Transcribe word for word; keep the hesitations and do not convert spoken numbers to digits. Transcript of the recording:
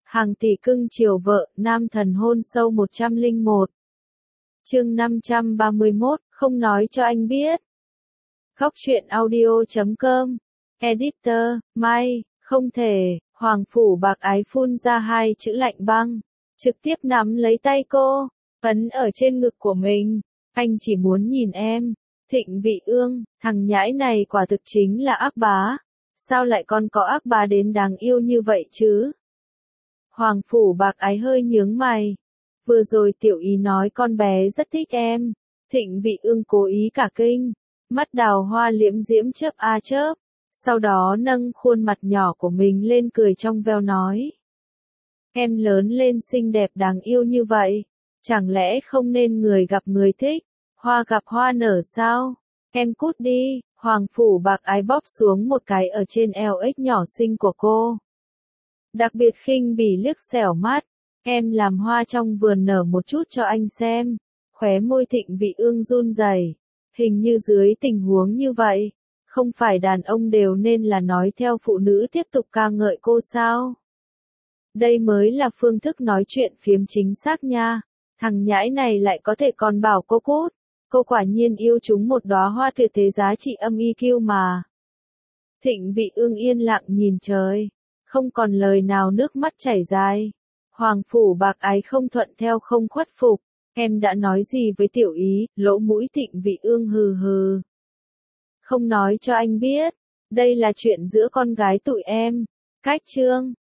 Hàng tỷ cưng chiều vợ, nam thần hôn sâu một trăm lẻ một. Chương năm trăm ba mươi mốt, không nói cho anh biết. Góc truyện audio chấm com. Editor, May, không thể, Hoàng Phủ Bạc Ái phun ra hai chữ lạnh băng, trực tiếp nắm lấy tay cô, ấn ở trên ngực của mình. Anh chỉ muốn nhìn em. Thịnh Vị Ương, thằng nhãi này quả thực chính là ác bá. Sao lại còn có ác bá đến đáng yêu như vậy chứ? Hoàng Phủ Bạc Ái hơi nhướng mày. Vừa rồi tiểu ý nói con bé rất thích em. Thịnh Vị Ương cố ý cả kinh. Mắt đào hoa liễm diễm chớp a chớp. Sau đó nâng khuôn mặt nhỏ của mình lên cười trong veo nói. Em lớn lên xinh đẹp đáng yêu như vậy. Chẳng lẽ không nên người gặp người thích, hoa gặp hoa nở sao? Em cút đi. Hoàng Phủ Bạc Ái bóp xuống một cái ở trên eo ếch nhỏ xinh của cô. Đặc biệt khinh bỉ liếc xẻo mắt. Em làm hoa trong vườn nở một chút cho anh xem. Khóe môi Thịnh Vị Ương run rẩy. Hình như dưới tình huống như vậy, không phải đàn ông đều nên là nói theo phụ nữ tiếp tục ca ngợi cô sao? Đây mới là phương thức nói chuyện phiếm chính xác nha. Thằng nhãi này lại có thể còn bảo cô cút. Cô quả nhiên yêu chúng một đóa hoa tuyệt thế giá trị âm i kiu mà. Thịnh Vị Ương yên lặng nhìn trời. Không còn lời nào, nước mắt chảy dài. Hoàng Phủ Bạc Ái không thuận theo không khuất phục. Em đã nói gì với tiểu ý? Lỗ mũi Thịnh Vị Ương hừ hừ. Không nói cho anh biết. Đây là chuyện giữa con gái tụi em. Cách chương.